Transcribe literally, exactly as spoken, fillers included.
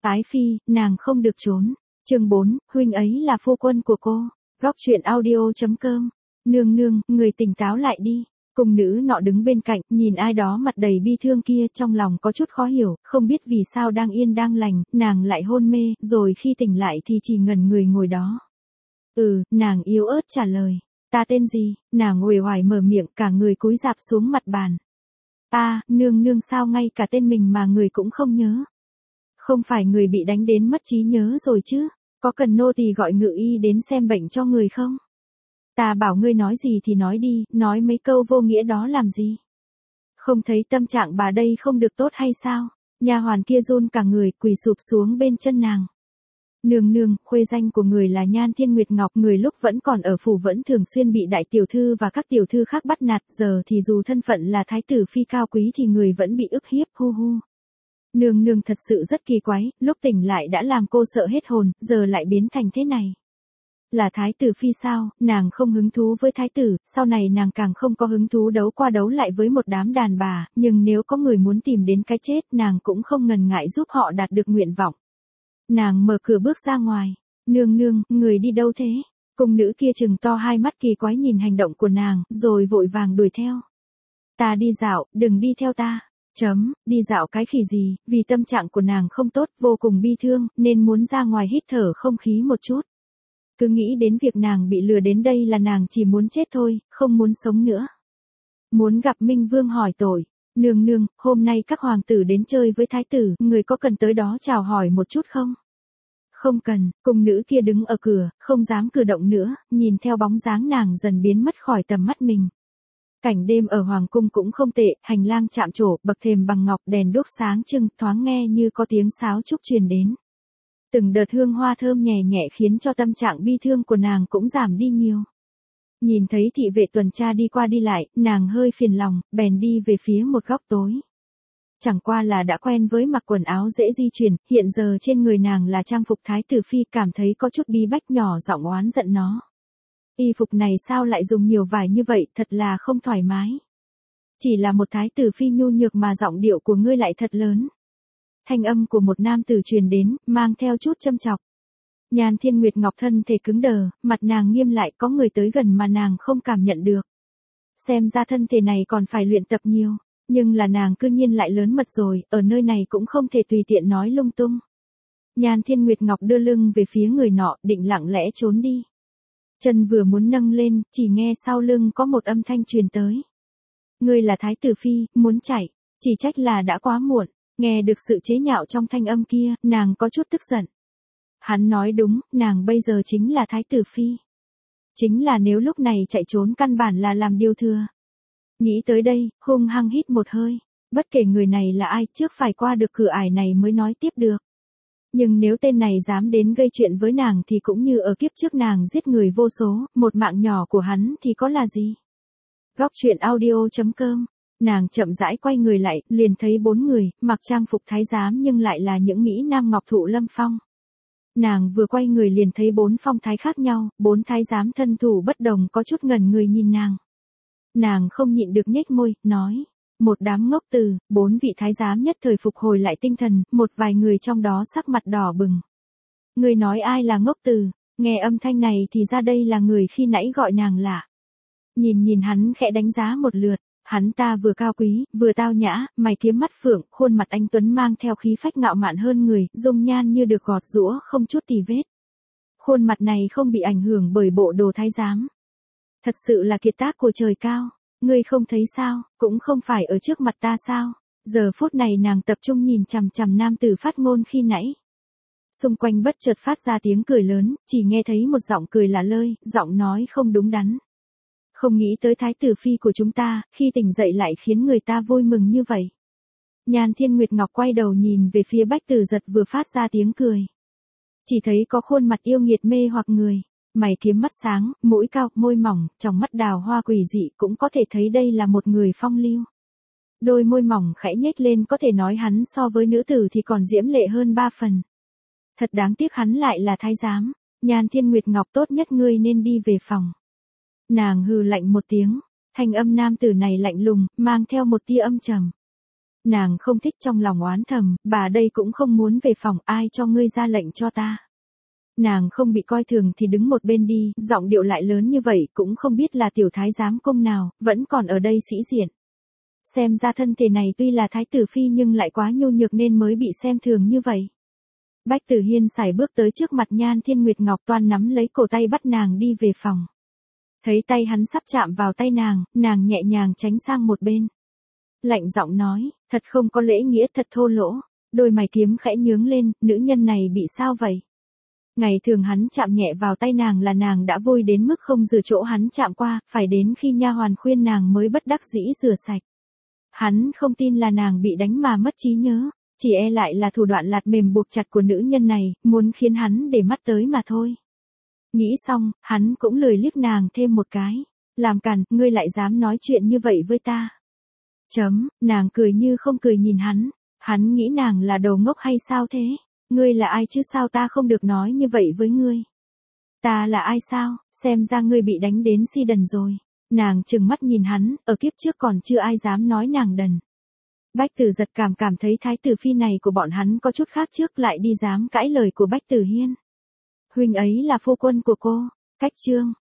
Ái phi, nàng không được trốn. Chương bốn, huynh ấy là phu quân của cô. Góc truyện audio chấm com. Nương nương, người tỉnh táo lại đi. Cung nữ nọ đứng bên cạnh, nhìn ai đó mặt đầy bi thương kia, trong lòng có chút khó hiểu, không biết vì sao đang yên đang lành, nàng lại hôn mê, rồi khi tỉnh lại thì chỉ ngẩn người ngồi đó. Ừ, nàng yếu ớt trả lời. Ta tên gì? Nàng uể oải mở miệng, cả người cúi rạp xuống mặt bàn. A, à, nương nương sao ngay cả tên mình mà người cũng không nhớ? Không phải người bị đánh đến mất trí nhớ rồi chứ? Có cần nô tỳ gọi ngự y đến xem bệnh cho người không? Ta bảo ngươi nói gì thì nói đi, nói mấy câu vô nghĩa đó làm gì? Không thấy tâm trạng bà đây không được tốt hay sao? Nha hoàn kia run cả người, quỳ sụp xuống bên chân nàng. Nương nương, khuê danh của người là Nhan Thiên Nguyệt Ngọc, người lúc vẫn còn ở phủ vẫn thường xuyên bị đại tiểu thư và các tiểu thư khác bắt nạt, giờ thì dù thân phận là thái tử phi cao quý thì người vẫn bị ức hiếp, hu hu. Nương nương thật sự rất kỳ quái, lúc tỉnh lại đã làm cô sợ hết hồn, giờ lại biến thành thế này. Là thái tử phi sao? Nàng không hứng thú với thái tử, sau này nàng càng không có hứng thú đấu qua đấu lại với một đám đàn bà, nhưng nếu có người muốn tìm đến cái chết, nàng cũng không ngần ngại giúp họ đạt được nguyện vọng. Nàng mở cửa bước ra ngoài. Nương nương, người đi đâu thế? Cung nữ kia trừng to hai mắt kỳ quái nhìn hành động của nàng, rồi vội vàng đuổi theo. Ta đi dạo, đừng đi theo ta. Chấm, đi dạo cái khỉ gì, vì tâm trạng của nàng không tốt, vô cùng bi thương, nên muốn ra ngoài hít thở không khí một chút. Cứ nghĩ đến việc nàng bị lừa đến đây là nàng chỉ muốn chết thôi, không muốn sống nữa. Muốn gặp Minh Vương hỏi tội. Nương nương, hôm nay các hoàng tử đến chơi với thái tử, người có cần tới đó chào hỏi một chút không? Không cần, cung nữ kia đứng ở cửa, không dám cử động nữa, nhìn theo bóng dáng nàng dần biến mất khỏi tầm mắt mình. Cảnh đêm ở hoàng cung cũng không tệ, hành lang chạm trổ, bậc thềm bằng ngọc, đèn đuốc sáng trưng, thoáng nghe như có tiếng sáo trúc truyền đến. Từng đợt hương hoa thơm nhẹ nhẹ khiến cho tâm trạng bi thương của nàng cũng giảm đi nhiều. Nhìn thấy thị vệ tuần tra đi qua đi lại, nàng hơi phiền lòng, bèn đi về phía một góc tối. Chẳng qua là đã quen với mặc quần áo dễ di chuyển, hiện giờ trên người nàng là trang phục thái tử phi, cảm thấy có chút bí bách, nhỏ giọng oán giận nó. Y phục này sao lại dùng nhiều vải như vậy, thật là không thoải mái. Chỉ là một thái tử phi nhu nhược mà giọng điệu của ngươi lại thật lớn. Thanh âm của một nam tử truyền đến, mang theo chút châm chọc. Nhan Thiên Nguyệt Ngọc thân thể cứng đờ, mặt nàng nghiêm lại, có người tới gần mà nàng không cảm nhận được. Xem ra thân thể này còn phải luyện tập nhiều, nhưng là nàng cư nhiên lại lớn mật rồi, ở nơi này cũng không thể tùy tiện nói lung tung. Nhan Thiên Nguyệt Ngọc đưa lưng về phía người nọ, định lặng lẽ trốn đi. Chân vừa muốn nâng lên, chỉ nghe sau lưng có một âm thanh truyền tới. Ngươi là thái tử phi, muốn chạy, chỉ trách là đã quá muộn. Nghe được sự chế nhạo trong thanh âm kia, nàng có chút tức giận. Hắn nói đúng, nàng bây giờ chính là thái tử phi. Chính là nếu lúc này chạy trốn căn bản là làm điều thừa. Nghĩ tới đây, hung hăng hít một hơi. Bất kể người này là ai, trước phải qua được cửa ải này mới nói tiếp được. Nhưng nếu tên này dám đến gây chuyện với nàng thì cũng như ở kiếp trước nàng giết người vô số, một mạng nhỏ của hắn thì có là gì? Góc truyện audio chấm com. Nàng chậm rãi quay người lại, liền thấy bốn người, mặc trang phục thái giám nhưng lại là những mỹ nam ngọc thụ lâm phong. Nàng vừa quay người liền thấy bốn phong thái khác nhau, bốn thái giám thân thủ bất đồng, có chút ngẩn người nhìn nàng. Nàng không nhịn được nhếch môi, nói, một đám ngốc từ, bốn vị thái giám nhất thời phục hồi lại tinh thần, một vài người trong đó sắc mặt đỏ bừng. Người nói ai là ngốc từ, nghe âm thanh này thì ra đây là người khi nãy gọi nàng lạ. Nhìn nhìn hắn khẽ đánh giá một lượt. Hắn ta vừa cao quý, vừa tao nhã, mày kiếm mắt phượng, khuôn mặt anh tuấn mang theo khí phách ngạo mạn hơn người, dung nhan như được gọt giũa không chút tì vết. Khuôn mặt này không bị ảnh hưởng bởi bộ đồ thái giám. Thật sự là kiệt tác của trời cao. Ngươi không thấy sao, cũng không phải ở trước mặt ta sao? Giờ phút này nàng tập trung nhìn chằm chằm nam tử phát ngôn khi nãy. Xung quanh bất chợt phát ra tiếng cười lớn, chỉ nghe thấy một giọng cười lạ lơi, giọng nói không đúng đắn. Không nghĩ tới thái tử phi của chúng ta, khi tỉnh dậy lại khiến người ta vui mừng như vậy. Nhan Thiên Nguyệt Ngọc quay đầu nhìn về phía Bách Tử Giật vừa phát ra tiếng cười. Chỉ thấy có khuôn mặt yêu nghiệt mê hoặc người, mày kiếm mắt sáng, mũi cao, môi mỏng, trong mắt đào hoa quỷ dị, cũng có thể thấy đây là một người phong lưu. Đôi môi mỏng khẽ nhếch lên, có thể nói hắn so với nữ tử thì còn diễm lệ hơn ba phần. Thật đáng tiếc hắn lại là thái giám. Nhan Thiên Nguyệt Ngọc, tốt nhất ngươi nên đi về phòng. Nàng hừ lạnh một tiếng, thanh âm nam tử này lạnh lùng, mang theo một tia âm trầm. Nàng không thích trong lòng oán thầm, bà đây cũng không muốn về phòng, ai cho ngươi ra lệnh cho ta. Nàng không bị coi thường thì đứng một bên đi, giọng điệu lại lớn như vậy cũng không biết là tiểu thái giám công nào, vẫn còn ở đây sĩ diện. Xem ra thân thể này tuy là thái tử phi nhưng lại quá nhu nhược nên mới bị xem thường như vậy. Bách Tử Hiên sải bước tới trước mặt Nhan Thiên Nguyệt Ngọc toan nắm lấy cổ tay bắt nàng đi về phòng. Thấy tay hắn sắp chạm vào tay nàng, nàng nhẹ nhàng tránh sang một bên. Lạnh giọng nói, thật không có lễ nghĩa, thật thô lỗ. Đôi mày kiếm khẽ nhướng lên, nữ nhân này bị sao vậy? Ngày thường hắn chạm nhẹ vào tay nàng là nàng đã vui đến mức không rửa chỗ hắn chạm qua, phải đến khi nha hoàn khuyên nàng mới bất đắc dĩ rửa sạch. Hắn không tin là nàng bị đánh mà mất trí nhớ, chỉ e lại là thủ đoạn lạt mềm buộc chặt của nữ nhân này, muốn khiến hắn để mắt tới mà thôi. Nghĩ xong, hắn cũng lười liếc nàng thêm một cái. Làm càn, ngươi lại dám nói chuyện như vậy với ta. Chấm, nàng cười như không cười nhìn hắn. Hắn nghĩ nàng là đầu ngốc hay sao thế? Ngươi là ai chứ sao ta không được nói như vậy với ngươi? Ta là ai sao, xem ra ngươi bị đánh đến si đần rồi. Nàng trừng mắt nhìn hắn, ở kiếp trước còn chưa ai dám nói nàng đần. Bách Tử Giật cảm cảm thấy thái tử phi này của bọn hắn có chút khác trước lại đi dám cãi lời của Bách Tử Hiên. Huynh ấy là phu quân của cô, cách chương.